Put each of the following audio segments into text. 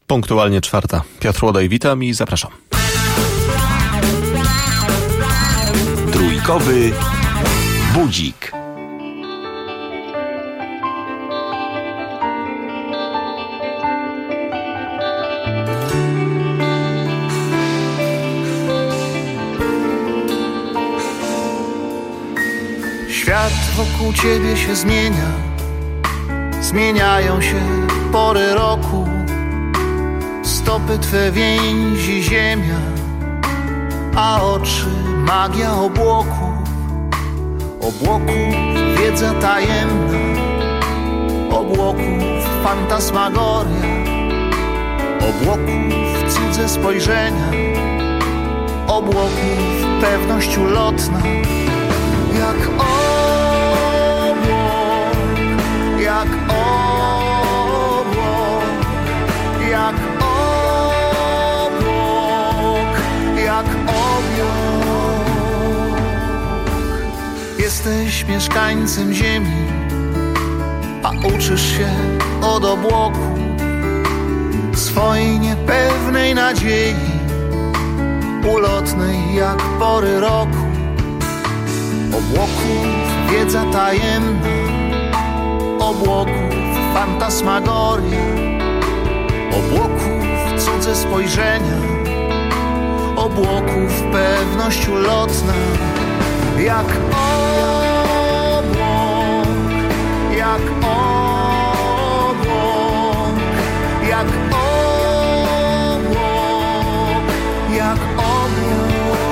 Punktualnie 4. Piotr Łodaj, witam i zapraszam. Trójkowy budzik. Świat wokół ciebie się zmienia, zmieniają się pory roku. Stopy twe więzi ziemia, a oczy magia obłoków. Obłoków wiedza tajemna, obłoków fantasmagoria, obłoków cudze spojrzenia, obłoków pewność ulotna. Jak obłok, jak obłok, jak obłok, jak obłok. Jesteś mieszkańcem ziemi, a uczysz się od obłoku swojej niepewnej nadziei, ulotnej jak pory roku. Obłoków wiedza tajemna, obłoków fantasmagoria, obłoków cudze spojrzenia, obłoków pewność ulotna. Jak obłok, jak obłok, jak obłok, jak obłok.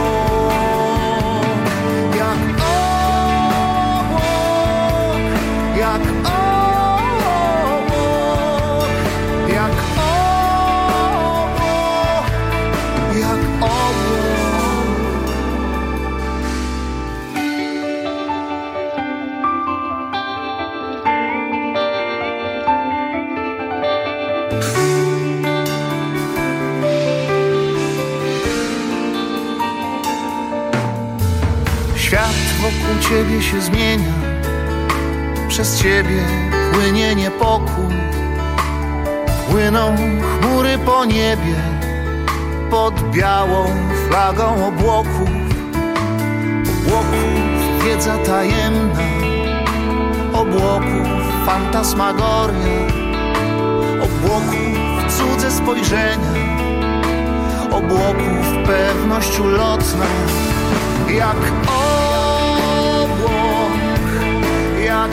Jak obłok, jak obłok, jak obłok. Świat wokół ciebie się zmienia, przez ciebie płynie niepokój. Płyną chmury po niebie, pod białą flagą obłoków. Obłoków wiedza tajemna, obłoków fantasmagoria, obłoków cudze spojrzenia, obłoków pewność ulotna. Jak obłok, jak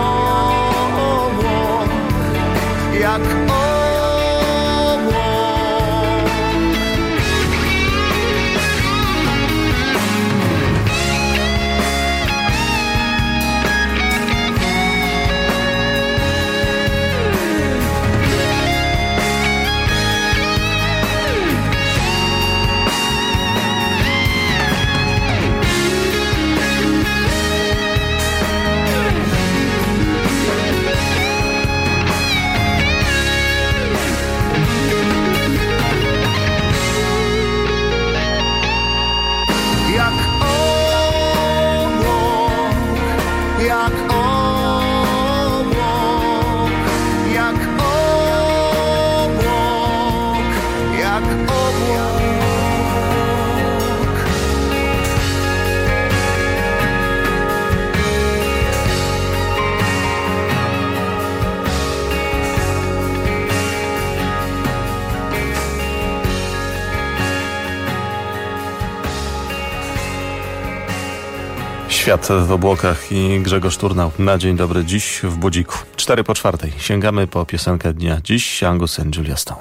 obłok, jak obłok. Świat w obłokach i Grzegorz Turnał. Na dzień dobry dziś w budziku. 4:04. Sięgamy po piosenkę dnia. Dziś Angus and Julia Stone.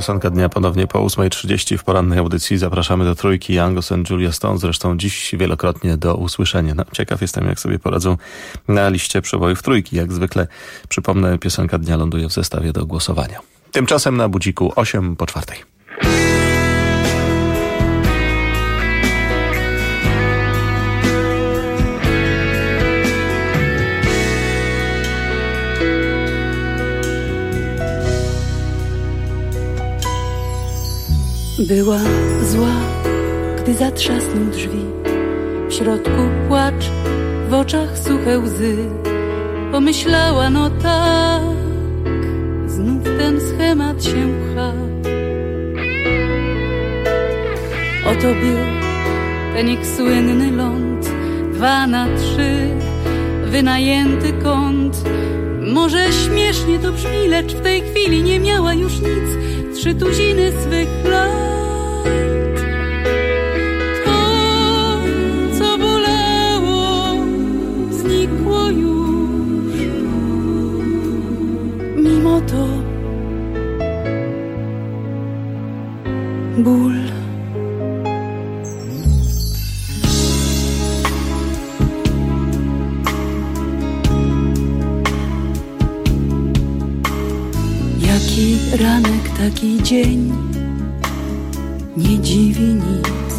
Piosenka dnia ponownie po 8:30 w porannej audycji. Zapraszamy do trójki Angus and Julia Stone, zresztą dziś wielokrotnie do usłyszenia. No, ciekaw jestem, jak sobie poradzą na liście przebojów trójki. Jak zwykle, przypomnę, piosenka dnia ląduje w zestawie do głosowania. Tymczasem na budziku 8:04. Była zła, gdy zatrzasnął drzwi. W środku płacz, w oczach suche łzy. Pomyślała, no tak, znów ten schemat się pcha. Oto był ten ich słynny ląd, 2-3, wynajęty kąt. Może śmiesznie to brzmi, lecz w tej chwili nie miała już nic, 3 tuziny swych lat. To, co bolało, znikło już. Mimo to ból. Jaki ranek, taki dzień, nie dziwi nic.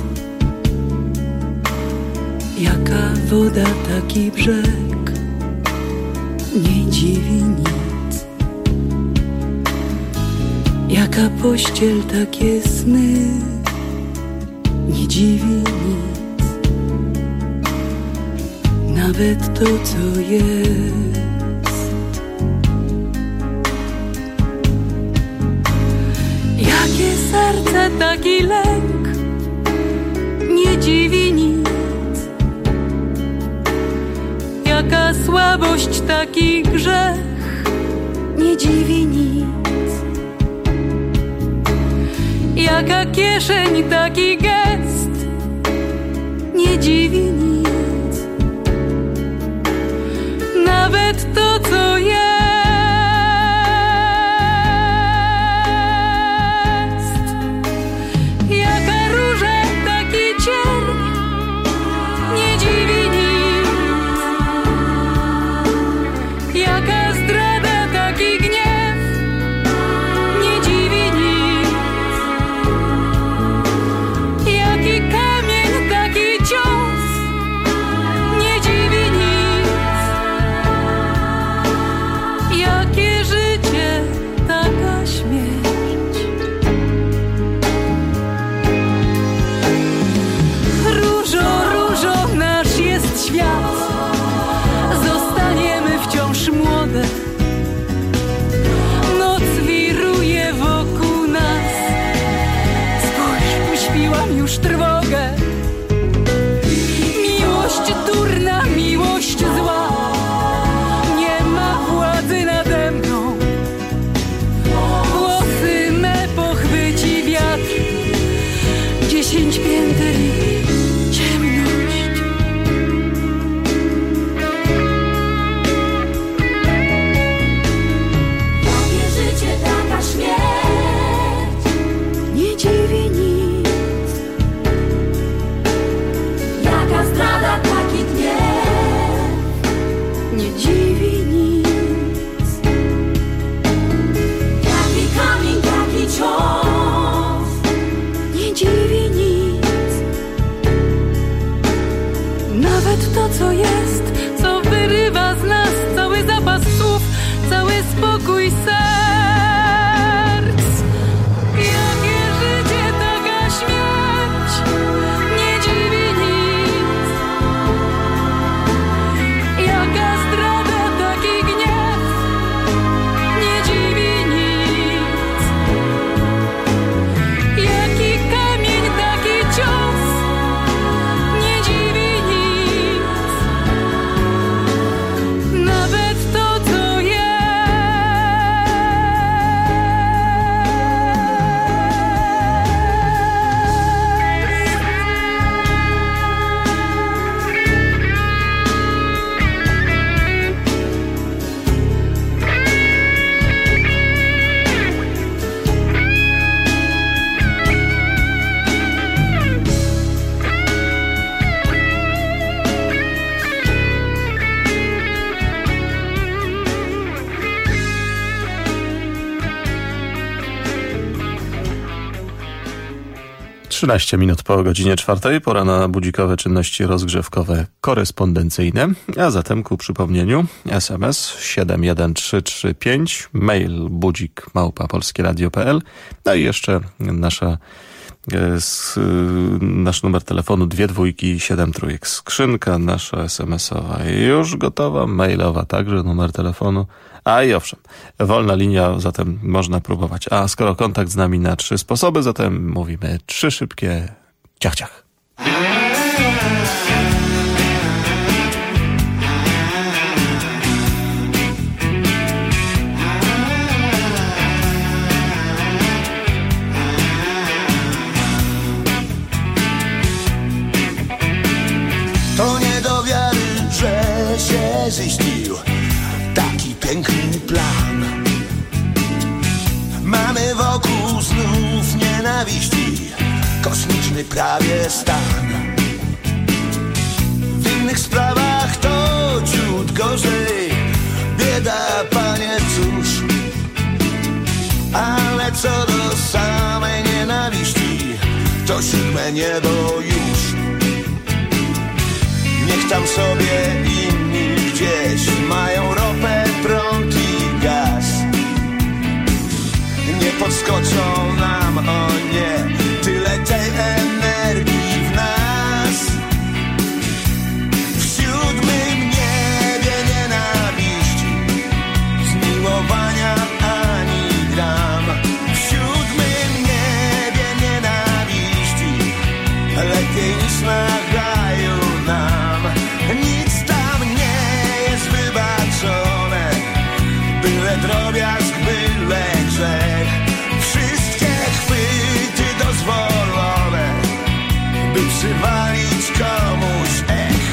Jaka woda, taki brzeg, nie dziwi nic. Jaka pościel, takie sny, nie dziwi nic. Nawet to, co jest. Jakie serce, taki lęk, nie dziwi nic. Jaka słabość, taki grzech, nie dziwi nic. Jaka kieszeń, taki gest, nie dziwi nic. Nawet to, co jest. Już trwogę. Miłość durna, miłość zła, nie ma władzy nade mną. Włosy me pochwyci wiatr, 10 pięter i ciemność. Takie życie, taka śmierć, Nie dziwi nic. zdrada, taki gniew, Nie dziwi nic. jaki kamień, taki cios, Nie dziwi nic. 13 minut po godzinie 4, pora na budzikowe czynności rozgrzewkowe korespondencyjne, a zatem ku przypomnieniu SMS 71335, mail budzik@polskieradio.pl, no i jeszcze nasz numer telefonu 2273. Skrzynka nasza SMS-owa już gotowa, mailowa także, numer telefonu. A i owszem, wolna linia, zatem można próbować. A skoro kontakt z nami na 3 sposoby, zatem mówimy 3 szybkie ciach, ciach. To nie do wiary, że się ziścił taki piękny plan. Mamy wokół znów nienawiści, kosmiczny prawie stan. W innych sprawach to ciut gorzej, bieda, panie, cóż. Ale co do samej nienawiści, to 7 niebo już. Niech tam sobie inni gdzieś mają ropę, prąd i gaz. Nie podskoczą nam, o nie, tyle tej energii w nas. W 7 niebie nienawiści, zmiłowania ani gram. W 7 niebie nienawiści, lepiej niż na raju nam. Nic tam nie jest wybaczone, byle drobiazg, byle grzech. Wszystkie chwyty dozwolone, by przywalić komuś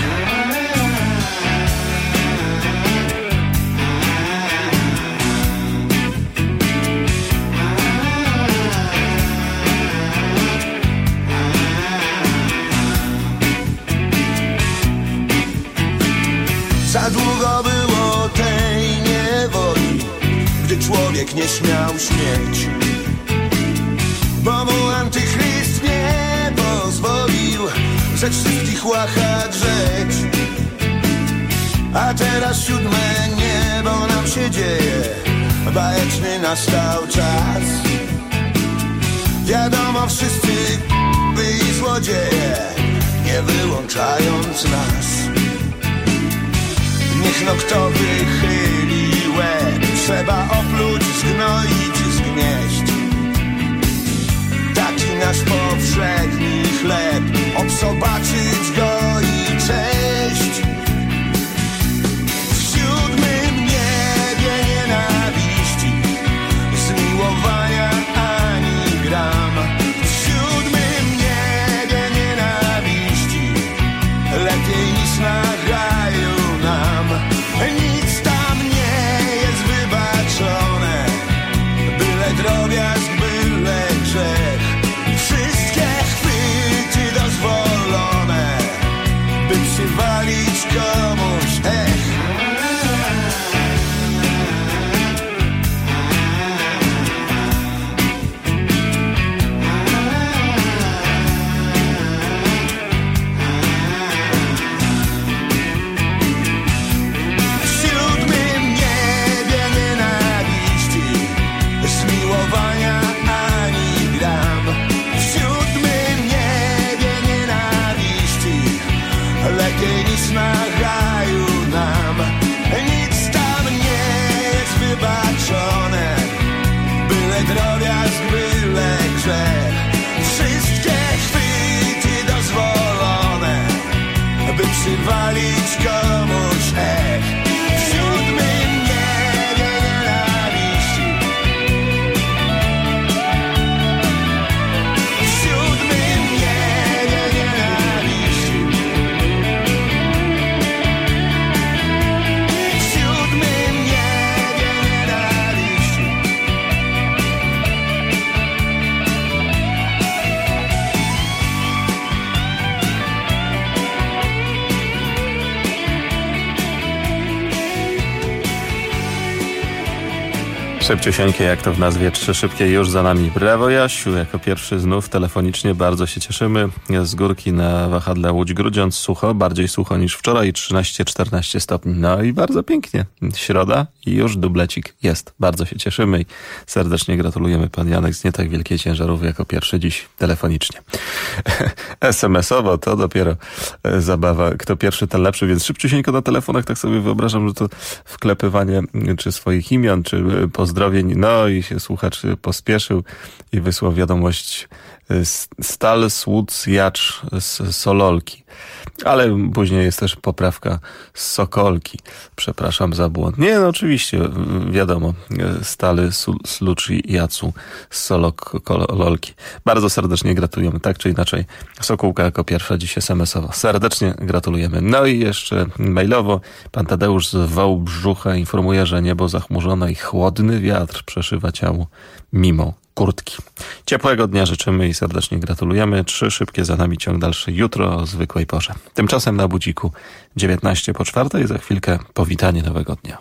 Za długo było tej niewoli, gdy człowiek nie śmiał śmieć, bo mu antychryst nie pozwolił ze wszystkich łacha drzeć. A teraz 7 niebo nam się dzieje, bajeczny nastał czas. Wiadomo, wszyscy byli złodzieje, nie wyłączając nas. Niech no kto wychyli łeb, trzeba opluć, zgnoić, zgnieść. Taki nasz powszedni chleb, obsobaczyć go i cześć. W 7 niebie nienawiści, zmiłowania ani gram. W 7 niebie nienawiści, lepiej niż na raju nam. Nic tam nie jest wybaczone, byle drobiazg, byle grzech. Wszystkie chwyty dozwolone, by przywalić komuś na raju nam. Nic tam nie jest wybaczone, byle drobiazg, byle grzech. Wszystkie chwyty dozwolone, by przywalić komuś w 7 niebie nienawiści. W 7 niebie nienawiści. Szybciusieńkie, jak to w nazwie, 3 szybkie już za nami. Brawo Jasiu, jako pierwszy znów telefonicznie, bardzo się cieszymy. Z górki na wahadle Łódź-Grudziądz sucho, bardziej sucho niż wczoraj, 13-14 stopni. No i bardzo pięknie. Środa i już dublecik jest. Bardzo się cieszymy i serdecznie gratulujemy. Pan Janek z nie tak wielkiej ciężarówki jako pierwszy dziś telefonicznie. SMS-owo to dopiero zabawa. Kto pierwszy, ten lepszy, więc szybciusieńko na telefonach, tak sobie wyobrażam, że to wklepywanie czy swoich imion, czy pozdrowień. No i się słuchacz pospieszył i wysłał wiadomość: Stal Słuc Jacz z Sololki. Ale później jest też poprawka z Sokolki. Przepraszam za błąd. Nie, no oczywiście, wiadomo. Stale Slucz Jacu z Sololki. Bardzo serdecznie gratulujemy. Tak czy inaczej, Sokółka jako pierwsza dziś SMS-owo. Serdecznie gratulujemy. No i jeszcze mailowo. Pan Tadeusz z Wałbrzucha informuje, że niebo zachmurzone i chłodny wiatr przeszywa ciało mimo kurtki. Ciepłego dnia życzymy i serdecznie gratulujemy. 3 szybkie za nami, ciąg dalszy jutro o zwykłej porze. Tymczasem na budziku 4:19 za chwilkę powitanie nowego dnia.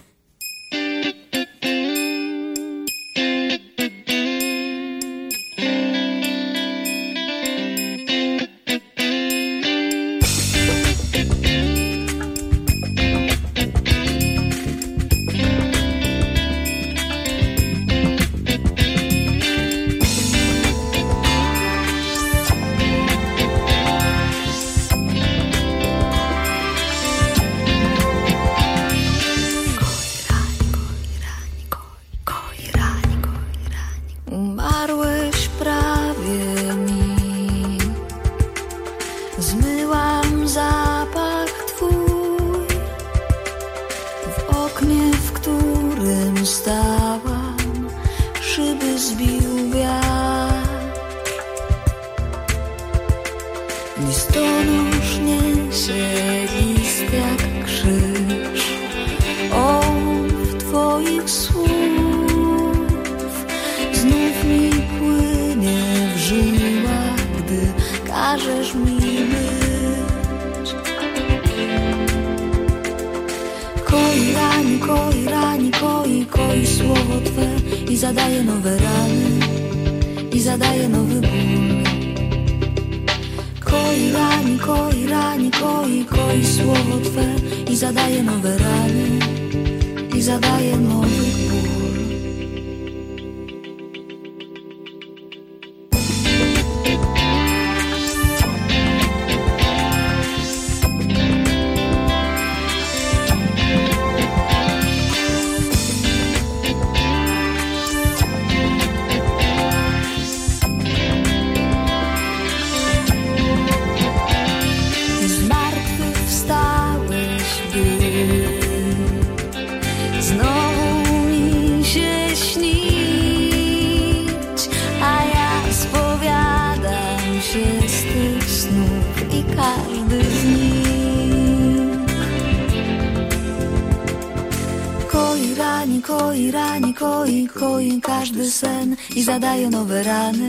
Koi każdy sen i zadaje nowe rany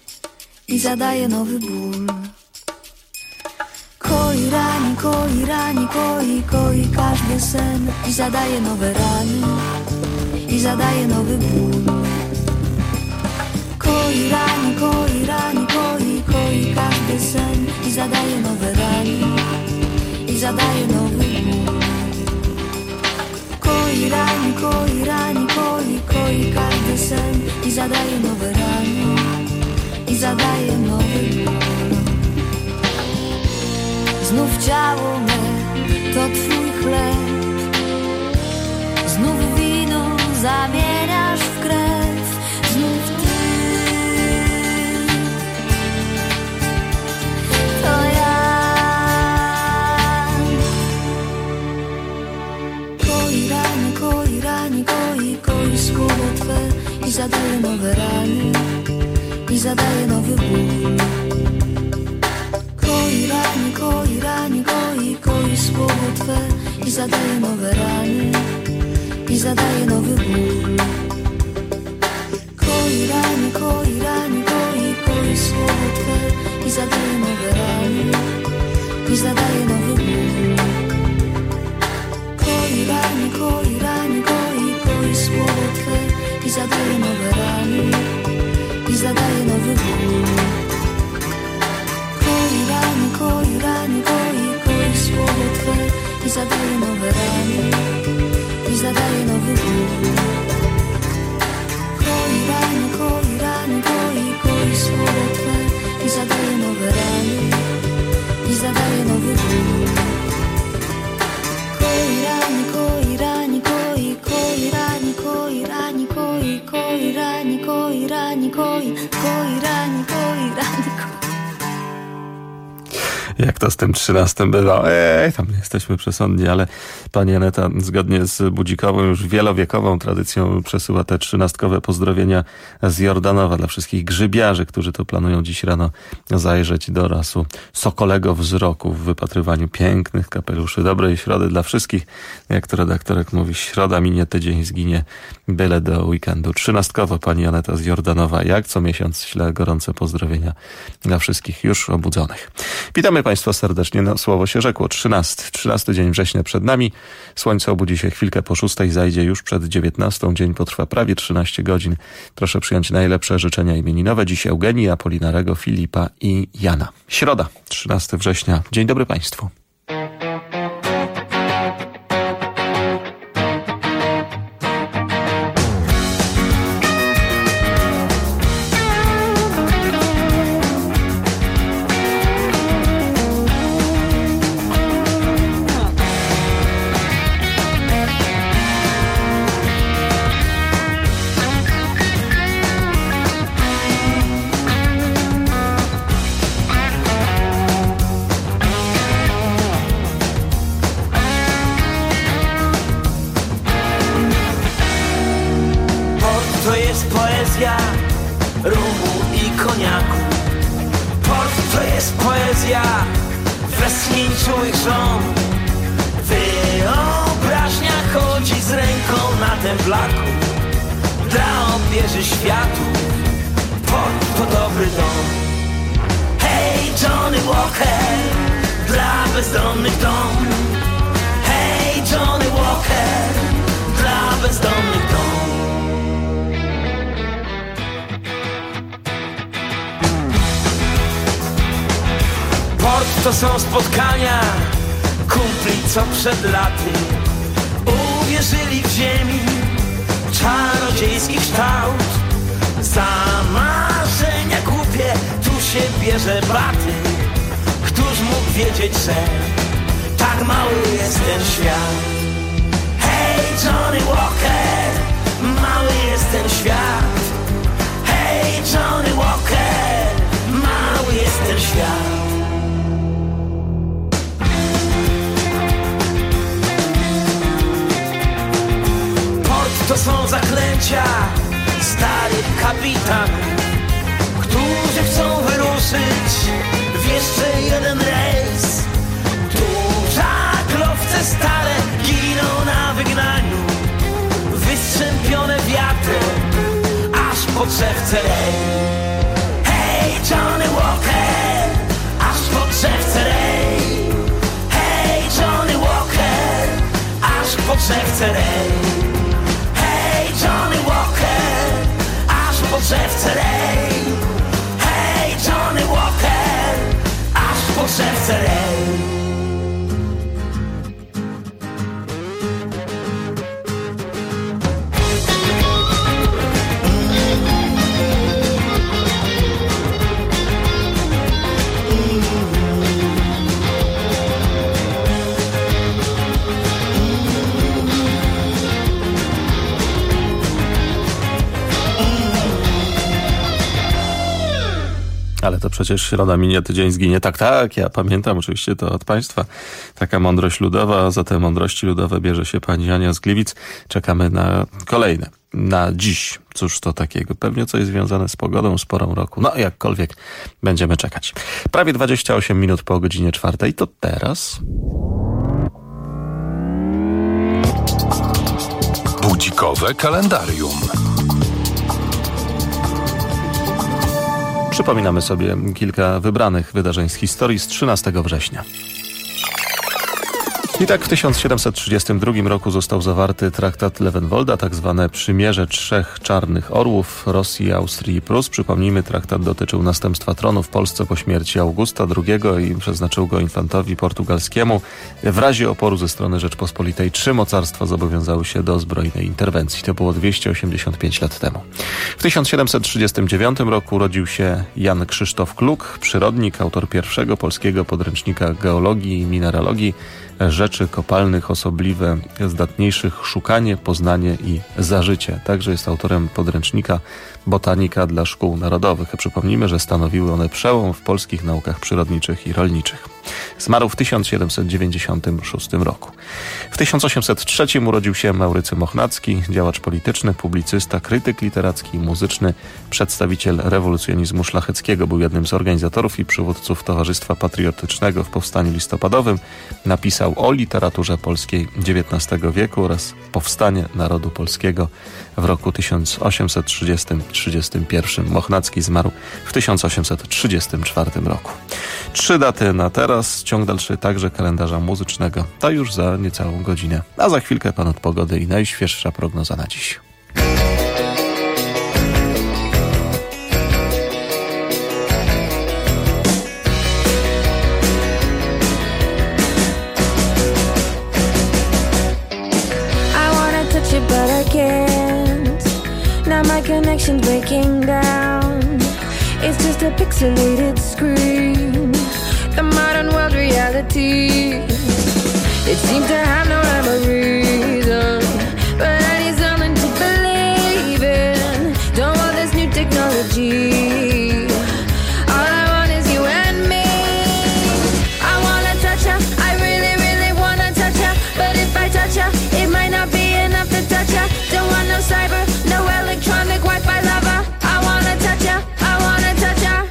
i zadaje nowy ból. Koi rani, koi każdy sen i zadaje nowe rany i zadaje nowy ból. Koi rani, koi każdy sen i zadaje nowe rany i zadaje nowy ból. Koi rani, koi każdy sen i zadaje nowe rany i zadaje nowy ból. Znów ciało me to twój chleb, znów wino zamieniasz w krew, znów ty, to ja. Koi słowo twe i zadaje nowe rany i zadaje nowy ból. Koi rani, koi słowo twe i zadaje nowe rany i zadaje nowy ból. Koi rani, koi słowo twe i zadaje nowe rany i zadaje nowy ból. Koi rani, koi słowo twe i zadaje zadaje nowe rany i zadaje nowy ból. Koi rany, koi słowo Twe i zadaje nowe rany i zadaje nowy ból. Koi rany, koi rani, koi rani, koi rani, koi rani, koi rani, koi rani, koi rani. Jak to z tym 13 bywa? Tam jesteśmy przesądni, ale pani Aneta zgodnie z budzikową, już wielowiekową tradycją przesyła te 13-kowe pozdrowienia z Jordanowa dla wszystkich grzybiarzy, którzy to planują dziś rano zajrzeć do lasu sokolego wzroku w wypatrywaniu pięknych kapeluszy. Dobrej środy dla wszystkich. Jak to redaktorek mówi, środa minie, tydzień zginie, byle do weekendu. 13-kowo pani Aneta z Jordanowa, jak co miesiąc śle gorące pozdrowienia dla wszystkich już obudzonych. Witamy Państwa serdecznie. No, słowo się rzekło. 13 dzień września przed nami. Słońce obudzi się chwilkę po 6, zajdzie już przed 19. Dzień potrwa prawie 13 godzin. Proszę przyjąć najlepsze życzenia imieninowe. Dziś Eugenii, Apolinarego, Filipa i Jana. Środa, 13 września. Dzień dobry Państwu. Rumu i koniaku. Port to jest poezja westchnień czułych żon. Wyobraźnia chodzi z ręką na templaku dla obieży światu. Port to dobry dom. Hej, Johnny Walker, dla bezdomnych dom. Hej, Johnny Walker, dla bezdomnych dom. Port to są spotkania kumpli, co przed laty uwierzyli w ziemi czarodziejski kształt. Za marzenia głupie tu się bierze baty. Któż mógł wiedzieć, że tak mały jest ten świat? Hej, Johnny Walker, mały jest ten świat. Hej, Johnny Walker, mały jest ten świat. To są zaklęcia starych kapitanów, którzy chcą wyruszyć w jeszcze jeden rejs. Tu żaglowce stare giną na wygnaniu, wystrzępione wiatrem, aż po drzewce rej. Hej, Johnny Walker, aż po drzewce rej. Hej, Johnny Walker, aż po drzewce rej. Johnny Walker, aż po drzewce rej. Hej, Johnny Walker, aż po drzewce rej. Ale to przecież środa minie, tydzień zginie. Tak, ja pamiętam oczywiście to od Państwa. Taka mądrość ludowa, za te mądrości ludowe bierze się pani Ania z Gliwic. Czekamy na kolejne. Na dziś. Cóż to takiego? Pewnie coś związane z pogodą, z porą roku. No jakkolwiek będziemy czekać. Prawie 28 minut po godzinie 4. To teraz... Budzikowe kalendarium. Przypominamy sobie kilka wybranych wydarzeń z historii z 13 września. I tak w 1732 roku został zawarty traktat Lewenwolda, tak zwane przymierze trzech czarnych orłów Rosji, Austrii i Prus. Przypomnijmy, traktat dotyczył następstwa tronu w Polsce po śmierci Augusta II i przeznaczył go infantowi portugalskiemu. W razie oporu ze strony Rzeczpospolitej 3 mocarstwa zobowiązały się do zbrojnej interwencji. To było 285 lat temu. W 1739 roku urodził się Jan Krzysztof Kluk, przyrodnik, autor pierwszego polskiego podręcznika geologii i mineralogii, rzeczy kopalnych osobliwe, zdatniejszych szukanie, poznanie i zażycie. Także jest autorem podręcznika Botanika dla szkół narodowych. Przypomnijmy, że stanowiły one przełom w polskich naukach przyrodniczych i rolniczych. Zmarł w 1796 roku. W 1803 urodził się Maurycy Mochnacki, działacz polityczny, publicysta, krytyk literacki i muzyczny, przedstawiciel rewolucjonizmu szlacheckiego. Był jednym z organizatorów i przywódców Towarzystwa Patriotycznego w Powstaniu Listopadowym. Napisał o literaturze polskiej XIX wieku oraz powstanie narodu polskiego w roku 1830-31. Mochnacki zmarł w 1834 roku. 3 daty na teraz, ciąg dalszy także kalendarza muzycznego. To już za niecałą godzinę. A za chwilkę pan od pogody i najświeższa prognoza na dziś. My connection's breaking down. It's just a pixelated screen. The modern world reality. It seems to have no rhyme or reason, but I need something to believe in. Don't want this new technology. All I want is you and me. I wanna touch ya, I really, really wanna touch ya. But if I touch ya, it might not be enough to touch ya. Don't want no cyber, no electronic Wi-Fi lover. I wanna touch ya, I wanna touch ya.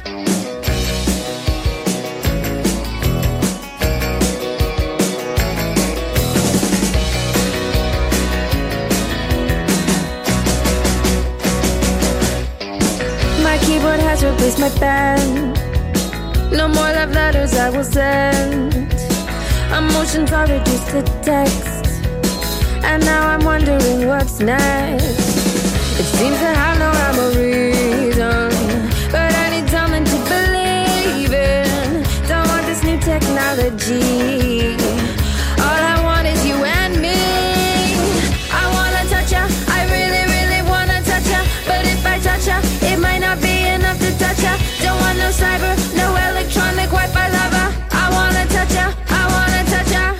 My keyboard has replaced my pen. No more love letters I will send. Emotions are reduced to text. And now I'm wondering what's next. It seems to have no rhyme or reason, but I need something to believe in. Don't want this new technology. All I want is you and me. I wanna touch ya, I really, really wanna touch ya. But if I touch ya, it might not be enough to touch ya. Don't want no cyber, no electronic Wi-Fi lover. I wanna touch ya, I wanna touch ya.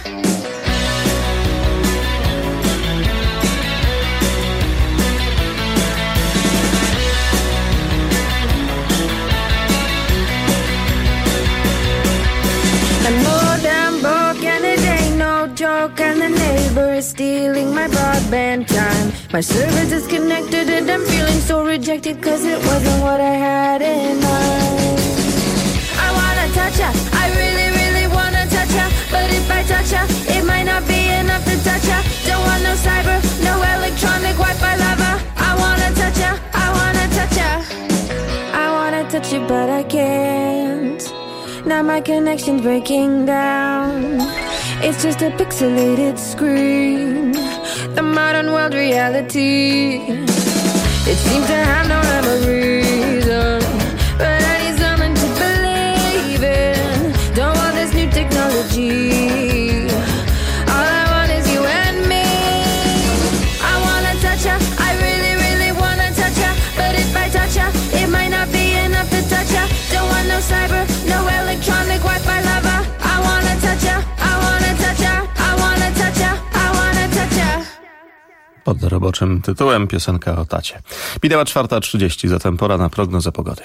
I'm more than broke and it ain't no joke. And the neighbor is stealing my broadband time. My server disconnected and I'm feeling so rejected, cause it wasn't what I had in mind. I wanna touch ya, I really, really wanna touch ya. But if I touch ya, it might not be enough to touch ya. Don't want no cyber, no electronic Wi-Fi lover. I wanna touch ya, I wanna touch ya. I wanna touch you but I can't. Now my connection's breaking down. It's just a pixelated screen. The modern world reality. It seems to have no rhyme or reason, but I need something to believe in. Don't want this new technology. All I want is you and me. I wanna touch ya, I really, really wanna touch ya. But if I touch ya, it might not be enough to touch ya. Don't want no cyber, no electronic Wi-Fi lover. I wanna touch ya, I wanna touch ya, I wanna touch ya, I wanna touch ya. Pod roboczym tytułem piosenka o tacie. Minęła 4:30, zatem pora na prognozę pogody.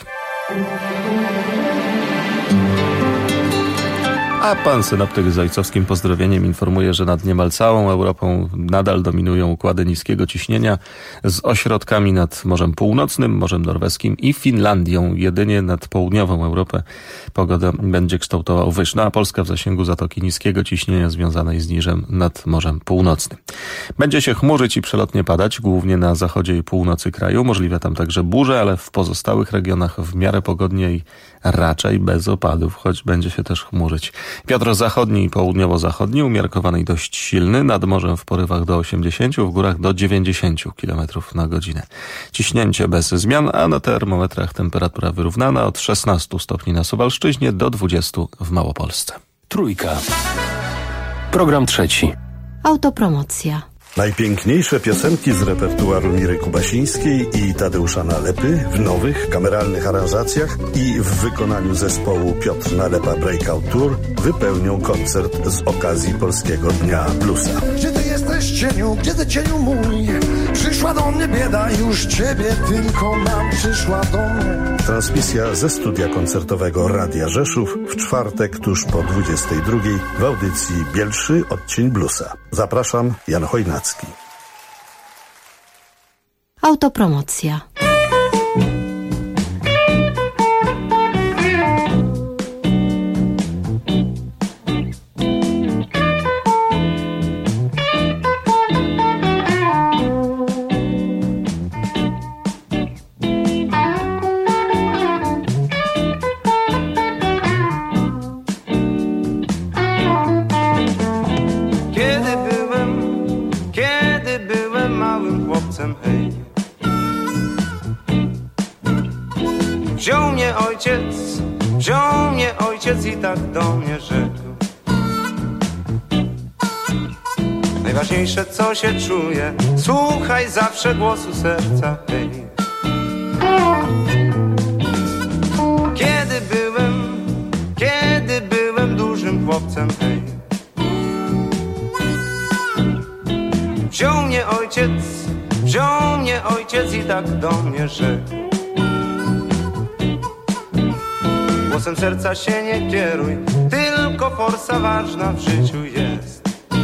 A pan synoptyk z ojcowskim pozdrowieniem informuje, że nad niemal całą Europą nadal dominują układy niskiego ciśnienia z ośrodkami nad Morzem Północnym, Morzem Norweskim i Finlandią. Jedynie nad południową Europę pogoda będzie kształtował wyż, a Polska w zasięgu zatoki niskiego ciśnienia związanej z niżem nad Morzem Północnym. Będzie się chmurzyć i przelotnie padać, głównie na zachodzie i północy kraju. Możliwe tam także burze, ale w pozostałych regionach w miarę pogodnie i raczej bez opadów, choć będzie się też chmurzyć. Wiatr zachodni i południowo-zachodni umiarkowany i dość silny, nad morzem w porywach do 80, w górach do 90 km na godzinę. Ciśnięcie bez zmian, a na termometrach temperatura wyrównana od 16 stopni na Suwalszczyźnie do 20 w Małopolsce. Trójka. Program trzeci. Autopromocja. Najpiękniejsze piosenki z repertuaru Miry Kubasińskiej i Tadeusza Nalepy w nowych, kameralnych aranżacjach i w wykonaniu zespołu Piotr Nalepa Breakout Tour wypełnią koncert z okazji Polskiego Dnia Bluesa. Gdzie ty jesteś, cieniu? Gdzie ty, cieniu mój? Przyszła do mnie bieda, już ciebie tylko mam. Przyszła do mnie. Transmisja ze studia koncertowego Radia Rzeszów w czwartek tuż po 22 w audycji Bielszy Odcień Bluesa. Zapraszam, Jan Chojnacki. Autopromocja. Wziął mnie ojciec i tak do mnie rzekł: najważniejsze co się czuje, słuchaj zawsze głosu serca, hej. Kiedy byłem dużym chłopcem, hej, wziął mnie ojciec i tak do mnie rzekł: głosem serca się nie kieruj, tylko forsa ważna w życiu jest.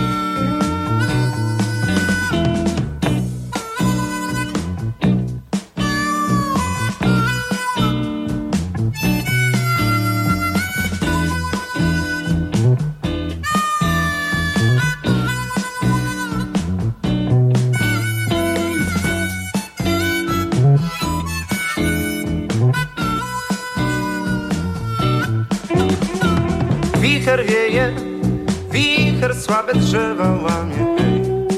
Wicher wieje, wicher słabe drzewa łamie, hej.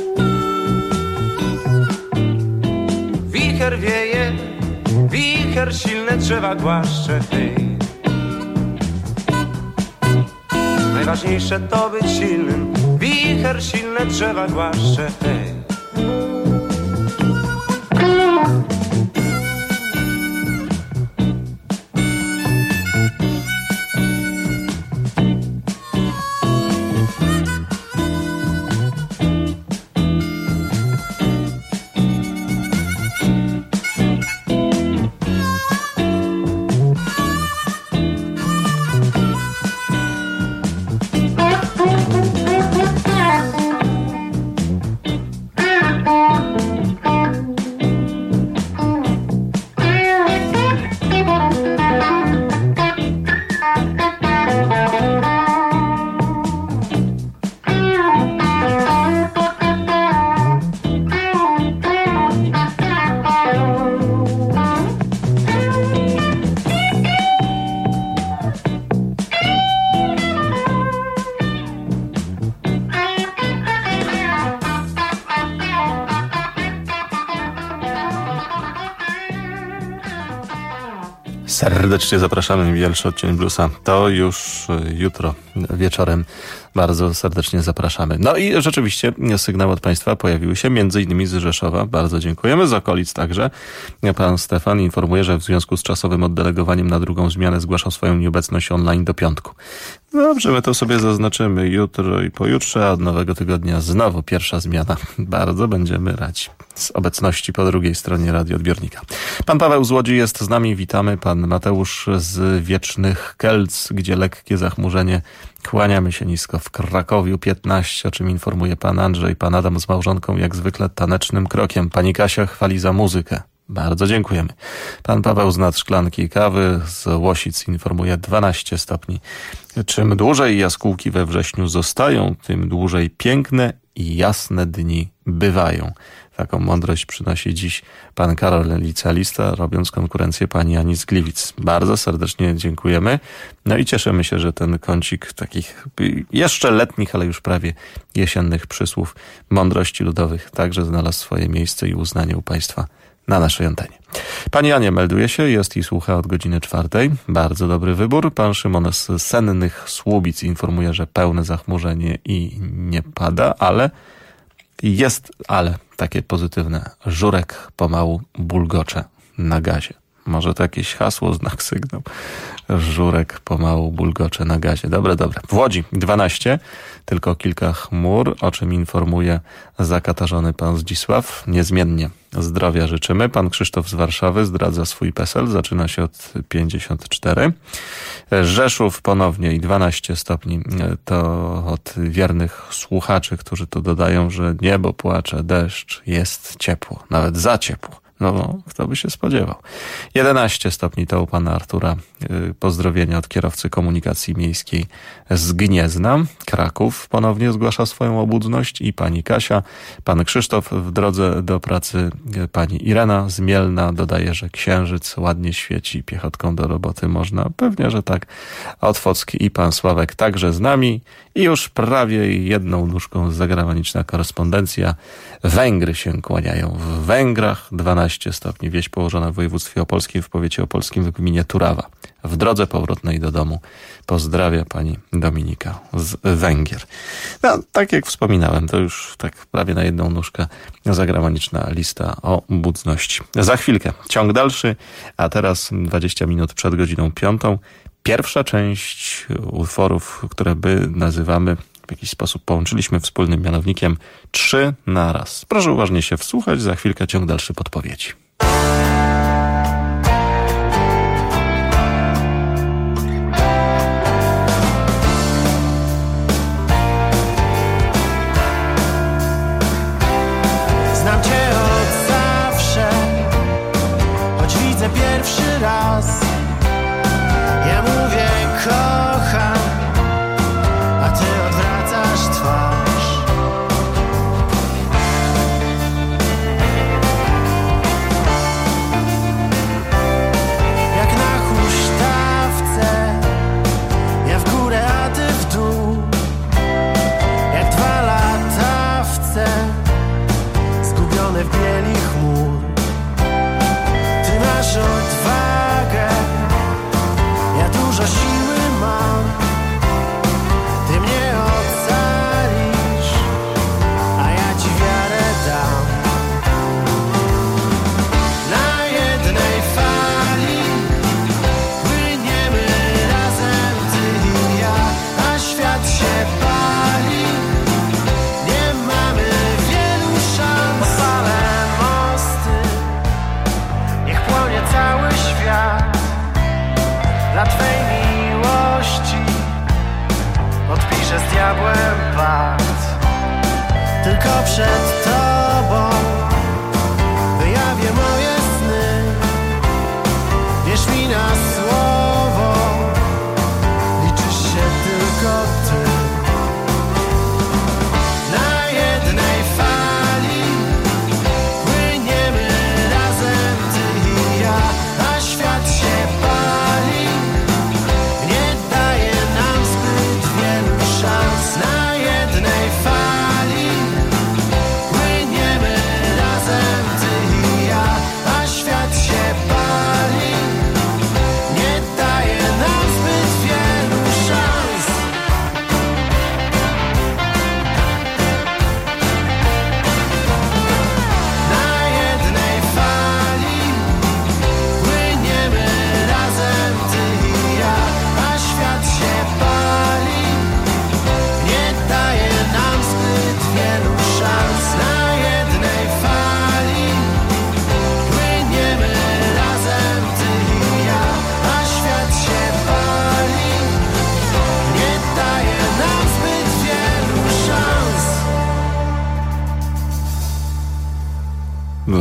Wicher wieje, wicher silne drzewa głaszcze, hej. Najważniejsze to być silnym, wicher silne drzewa głaszcze, hej. Serdecznie zapraszamy, Bielszy Odcień Bluesa. To już jutro wieczorem. Bardzo serdecznie zapraszamy. No i rzeczywiście sygnały od Państwa pojawiły się, między innymi z Rzeszowa. Bardzo dziękujemy. Z okolic także. Pan Stefan informuje, że w związku z czasowym oddelegowaniem na drugą zmianę zgłaszał swoją nieobecność online do piątku. Dobrze, my to sobie zaznaczymy jutro i pojutrze, a od nowego tygodnia znowu pierwsza zmiana. Bardzo będziemy radzi z obecności po drugiej stronie radioodbiornika. Pan Paweł z Łodzi jest z nami, witamy. Pan Mateusz z Wiecznych Kelc, gdzie lekkie zachmurzenie. Kłaniamy się nisko. W Krakowiu 15, o czym informuje pan Andrzej. Pan Adam z małżonką jak zwykle tanecznym krokiem. Pani Kasia chwali za muzykę. Bardzo dziękujemy. Pan Paweł z Nadszklanki Kawy z Łosic informuje 12 stopni. Czym dłużej jaskółki we wrześniu zostają, tym dłużej piękne i jasne dni bywają. Taką mądrość przynosi dziś pan Karol Licealista, robiąc konkurencję pani Ani z Gliwic. Bardzo serdecznie dziękujemy. No i cieszymy się, że ten kącik takich jeszcze letnich, ale już prawie jesiennych przysłów mądrości ludowych także znalazł swoje miejsce i uznanie u państwa na naszej antenie. Pani Ania melduje się, jest i słucha od godziny 4. Bardzo dobry wybór. Pan Szymon z Sennych Słubic informuje, że pełne zachmurzenie i nie pada, ale takie pozytywne. Żurek pomału bulgocze na gazie. Może to jakieś hasło, znak, sygnał. Żurek pomału bulgocze na gazie. Dobre. W Łodzi 12, tylko kilka chmur, o czym informuje zakatarzony pan Zdzisław. Niezmiennie zdrowia życzymy. Pan Krzysztof z Warszawy zdradza swój PESEL, zaczyna się od 54. Rzeszów ponownie i 12 stopni. To od wiernych słuchaczy, którzy tu dodają, że niebo płacze, deszcz, jest ciepło, nawet za ciepło. No, kto by się spodziewał. 11 stopni to u pana Artura. Pozdrowienia od kierowcy komunikacji miejskiej z Gniezna. Kraków ponownie zgłasza swoją obudność i pani Kasia. Pan Krzysztof w drodze do pracy. Pani Irena z Mielna dodaje, że księżyc ładnie świeci, piechotką do roboty można. Pewnie, że tak. Otwocki i pan Sławek także z nami. I już prawie jedną nóżką zagraniczna korespondencja. Węgry się kłaniają. W Węgrach 12 stopni. Wieś położona w województwie opolskim, w powiecie opolskim, w gminie Turawa. W drodze powrotnej do domu pozdrawia pani Dominika z Węgier. No, tak jak wspominałem, to już tak prawie na jedną nóżkę zagraniczna lista o budności. Za chwilkę ciąg dalszy, a teraz 20 minut przed godziną 5. Pierwsza część utworów, które nazywamy w jakiś sposób, połączyliśmy wspólnym mianownikiem 3 na raz. Proszę uważnie się wsłuchać, za chwilkę ciąg dalszy podpowiedzi. Znam cię od zawsze, choć widzę pierwszy raz. Ja mówię kocham, a ty odwracasz twarz. Jak na huśtawce, ja w górę, a ty w dół. Jak 2 latawce, zgubione w bieli chmur. Ty masz odwagę, ja dużo siły mam. Ty mnie ocalisz, a ja ci wiarę dam. Na jednej fali płyniemy razem, ty i ja, a świat się pali. Nie mamy wielu szans. Odpalę mosty, niech płonie cały świat. Dla twej miłości podpiszę z diabłem pakt. Tylko przed tobą wyjawię moje sny. Wierz mi na słowo, liczysz się tylko ty. Na jednej fali płyniemy razem, ty i ja, a świat się pali. Nie daje nam zbyt wielu szans. Na jednej fali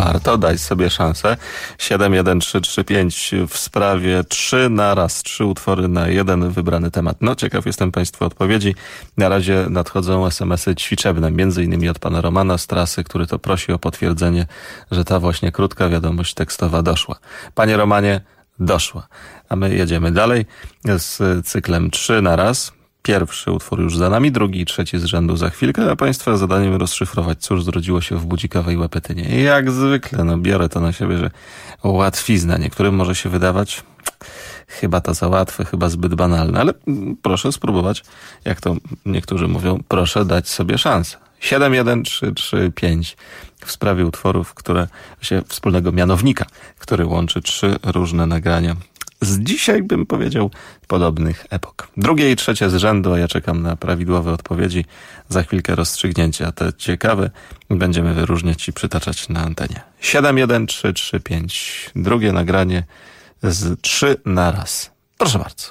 warto, daj sobie szansę. 71335 w sprawie 3 na raz, 3 utwory na jeden wybrany temat. No, ciekaw jestem Państwa odpowiedzi. Na razie nadchodzą SMS-y ćwiczebne, między innymi od pana Romana z trasy, który to prosi o potwierdzenie, że ta właśnie krótka wiadomość tekstowa doszła. Panie Romanie, doszła. A my jedziemy dalej z cyklem 3 na raz. Pierwszy utwór już za nami, drugi i trzeci z rzędu za chwilkę, a Państwa zadaniem rozszyfrować, cóż zrodziło się w budzikowej Łepetynie. Jak zwykle, no biorę to na siebie, że łatwizna. Niektórym może się wydawać, chyba to za łatwe, chyba zbyt banalne, ale proszę spróbować, jak to niektórzy mówią, proszę dać sobie szansę. 71335 w sprawie utworów, które się wspólnego mianownika, który łączy 3 różne nagrania z dzisiaj, bym powiedział, podobnych epok. Drugie i trzecie z rzędu, a ja czekam na prawidłowe odpowiedzi. Za chwilkę rozstrzygnięcia. Te ciekawe będziemy wyróżniać i przytaczać na antenie. 71335. Drugie nagranie z 3 na raz. Proszę bardzo.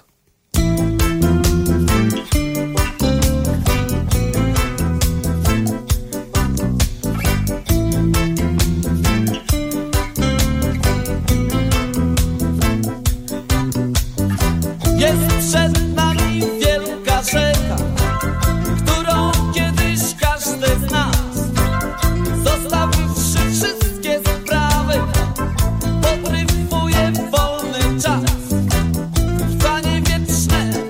Jest przed nami wielka rzeka, którą kiedyś każdy z nas, zostawiwszy wszystkie sprawy, podrywuje wolny czas. Trwanie wieczne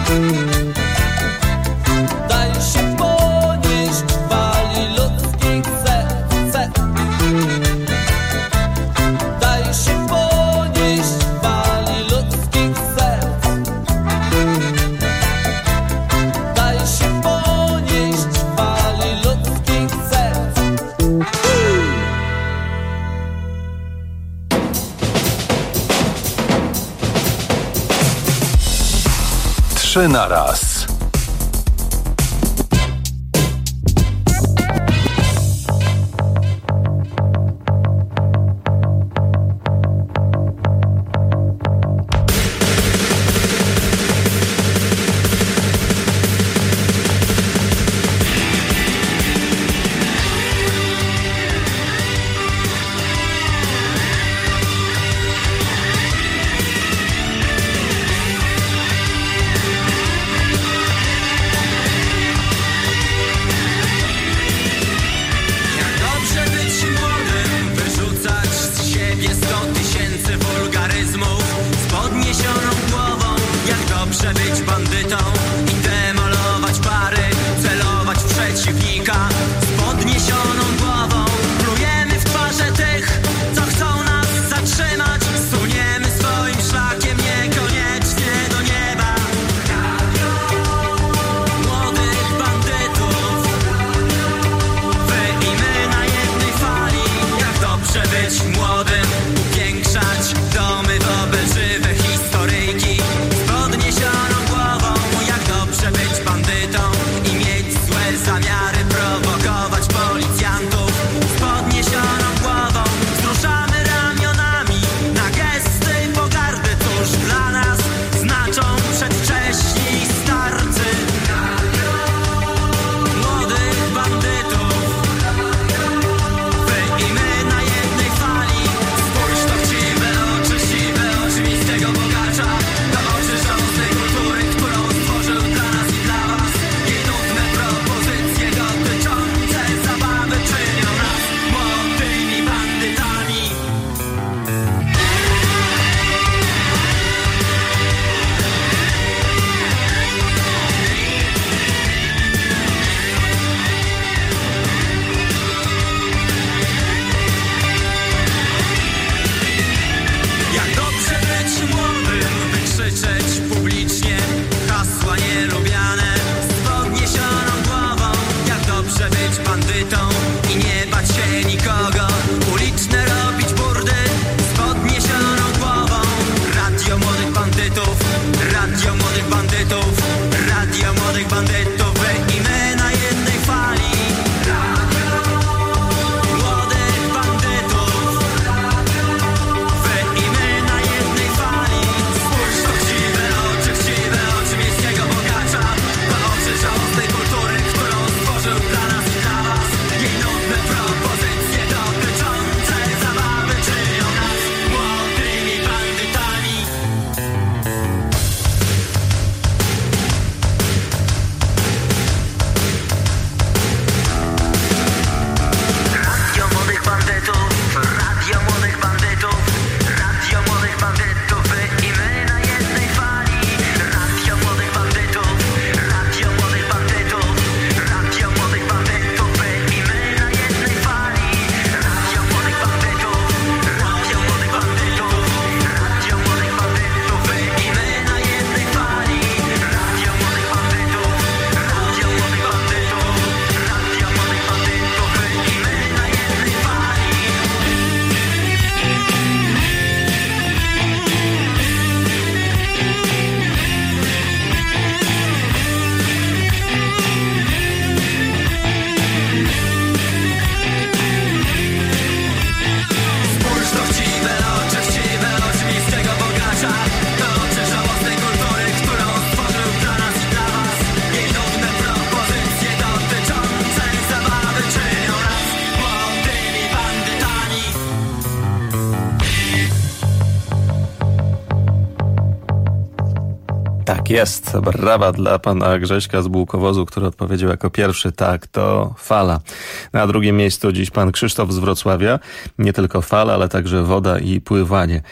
Daj się ponieść fali ludzkich serc. Daj się ponieść fali ludzkich serc. Daj się ponieść fali ludzkich serc. 3 na raz. Tak jest, brawa dla pana Grześka z Bułkowozu, który odpowiedział jako pierwszy, tak, to fala. Na drugim miejscu dziś pan Krzysztof z Wrocławia, nie tylko fala, ale także woda i pływanie.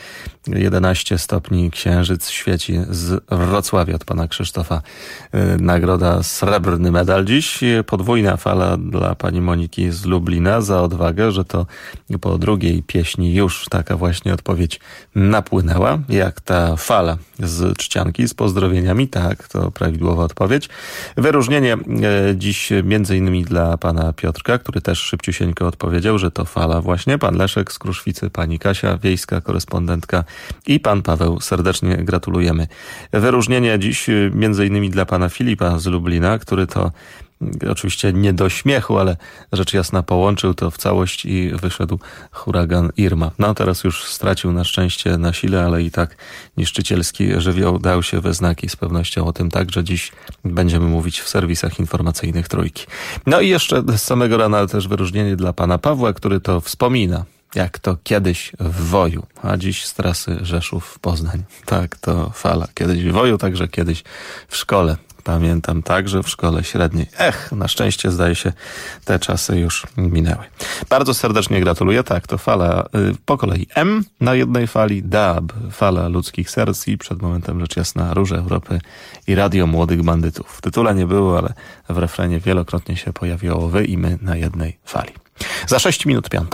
11 stopni księżyc świeci z Wrocławia od pana Krzysztofa. Nagroda srebrny medal. Dziś podwójna fala dla pani Moniki z Lublina za odwagę, że to po drugiej pieśni już taka właśnie odpowiedź napłynęła. Jak ta fala z Trzcianki z pozdrowieniami? Tak, to prawidłowa odpowiedź. Wyróżnienie dziś między innymi dla pana Piotrka, który też szybciusieńko odpowiedział, że to fala właśnie. Pan Leszek z Kruszwicy, pani Kasia, wiejska korespondentka i pan Paweł. Serdecznie gratulujemy. Wyróżnienie dziś między innymi dla pana Filipa z Lublina, który to oczywiście nie do śmiechu, ale rzecz jasna połączył to w całość i wyszedł huragan Irma. No teraz już stracił na szczęście na sile, ale i tak niszczycielski żywioł dał się we znaki. Z pewnością o tym także dziś będziemy mówić w serwisach informacyjnych Trójki. No i jeszcze z samego rana też wyróżnienie dla pana Pawła, który to wspomina, jak to kiedyś w Woju, a dziś z trasy Rzeszów-Poznań. Tak, to fala. Kiedyś w Woju, także kiedyś w szkole. Pamiętam także w szkole średniej. Na szczęście zdaje się te czasy już minęły. Bardzo serdecznie gratuluję. Tak, to fala po kolei M na jednej fali, DAB, fala ludzkich serc i przed momentem rzecz jasna Róże Europy i Radio Młodych Bandytów. W tytule nie było, ale w refrenie wielokrotnie się pojawiło wy i my na jednej fali. Za 6 minut 5.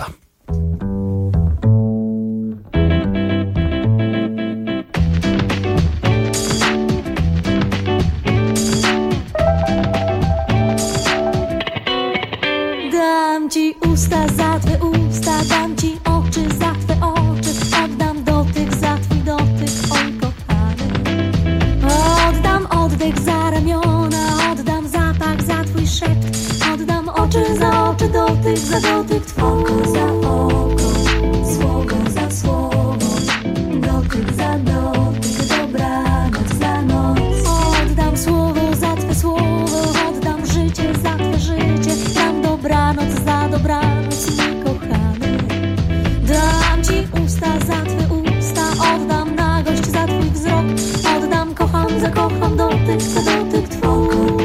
Dam ci usta za twe usta, dam ci oczy za twe oczy, oddam dotyk za twój dotyk, oj kochany. Oddam oddech za ramiona, oddam zapach za twój szept, oddam oczy za oczy, dotyk za dotyk, oko za oko, słowo za słowo, dotyk za dotyk, dobranoc za noc. Oddam słowo za twe słowo, oddam życie za twe życie, dam dobranoc za dobranoc, mój kochany. Dam ci usta za twe usta, oddam nagość za twój wzrok, oddam kocham za kocham, dotyk za dotyk twój.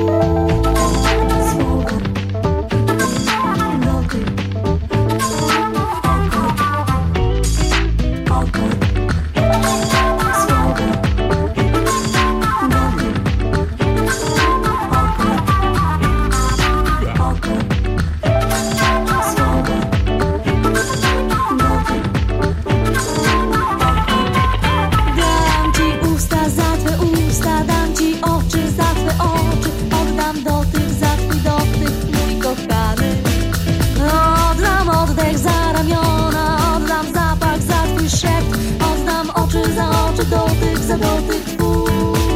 Dotyk za dotyk twój.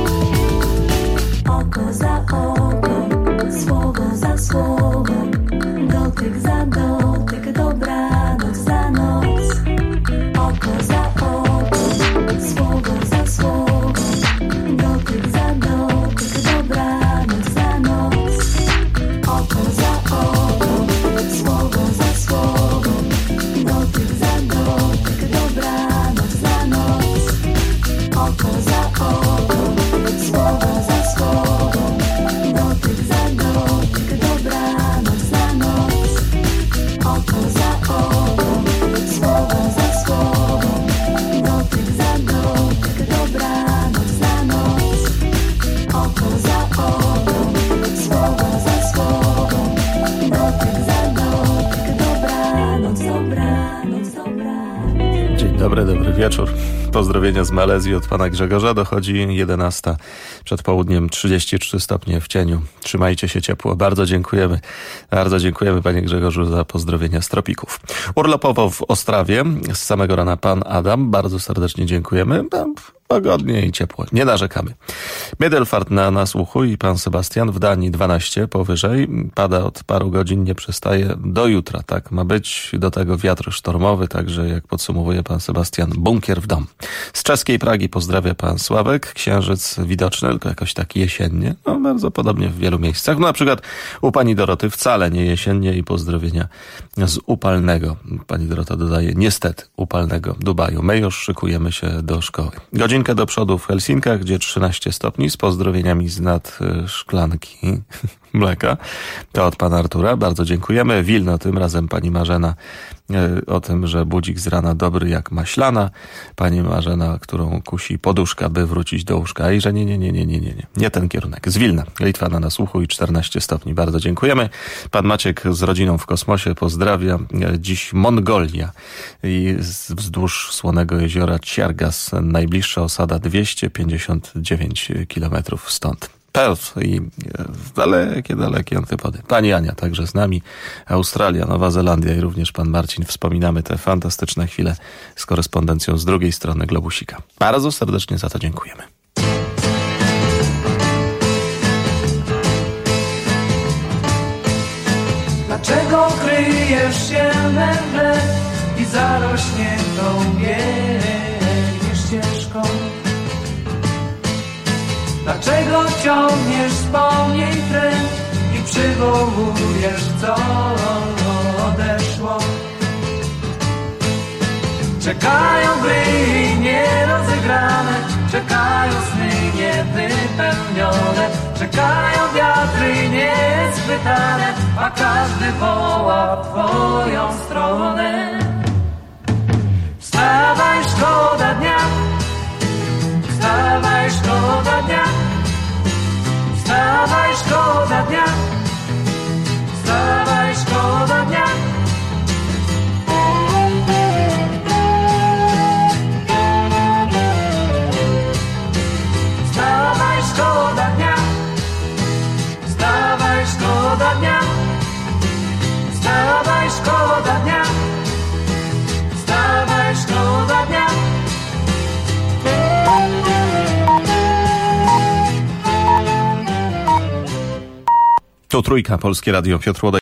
Oko za oko, słowo za słowo, dotyk za dotyk, dobranoc za noc. Oko za oko, słowo za słowo, dotyk za dotyk, dobranoc za noc. Oko za oko, słowo za słowo, dotyk za dotyk, dobranoc za noc. Oko za oko, słowo za słowo, dotyk za dotyk, dobranoc za noc. Oko za oko, słowo za słowo, dotyk za dotyk, dobranoc za noc. Oko za oko, słowo za słowo, dotyk za dotyk, dobranoc, dobranoc, dobranoc. Dzień dobry, dobry wieczór. Pozdrowienia z Malezji od pana Grzegorza. Dochodzi 11. Przed południem 33 stopnie w cieniu. Trzymajcie się ciepło. Bardzo dziękujemy. Bardzo dziękujemy panie Grzegorzu za pozdrowienia z tropików. Urlopowo w Ostrawie. Z samego rana pan Adam. Bardzo serdecznie dziękujemy. Pogodnie i ciepło. Nie narzekamy. Middelfart na nasłuchu i pan Sebastian w Danii 12 powyżej. Pada od paru godzin, nie przestaje do jutra. Tak ma być. Do tego wiatr sztormowy, także jak podsumowuje pan Sebastian, bunkier w dom. Z czeskiej Pragi pozdrawia pan Sławek. Księżyc widoczny, tylko jakoś tak jesiennie. No bardzo podobnie w wielu miejscach. No na przykład u pani Doroty wcale nie jesiennie i pozdrowienia z upalnego. Pani Dorota dodaje niestety upalnego Dubaju. My już szykujemy się do szkoły. Godzinka godzinkę do przodu w Helsinkach, gdzie 13 stopni, z pozdrowieniami z nad szklanki mleka. To od pana Artura, bardzo dziękujemy. Wilno, tym razem pani Marzena o tym, że budzik z rana dobry jak maślana. Pani Marzena, którą kusi poduszka, by wrócić do łóżka. I że nie ten kierunek. Z Wilna, Litwa na nasłuchu i 14 stopni. Bardzo dziękujemy. Pan Maciek z rodziną w kosmosie pozdrawia. Dziś Mongolia i wzdłuż słonego jeziora Ciargas, najbliższa osada 259 kilometrów stąd. Perth i dalekie antypody. Pani Ania także z nami, Australia, Nowa Zelandia i również pan Marcin. Wspominamy te fantastyczne chwile z korespondencją z drugiej strony globusika. Bardzo serdecznie za to dziękujemy. Dlaczego kryjesz się we mgle i zarośniętą biegniesz ścieżką? Dlaczego ciągniesz wspomnień tren i przywołujesz, co odeszło? Czekają gry nierozegrane, czekają sny niewypełnione, czekają wiatry nieschwytane, a każdy woła w twoją stronę. Wstawaj, szkoda dnia, wstawaj, szkoda dnia, wstawaj, szkoda dnia, wstawaj, szkoda dnia. Wstawaj, szkoda dnia, wstawaj, szkoda dnia, wstawaj, szkoda dnia, wstawaj, szkoda dnia. To Trójka, Polskie Radio, Piotr Łodaj.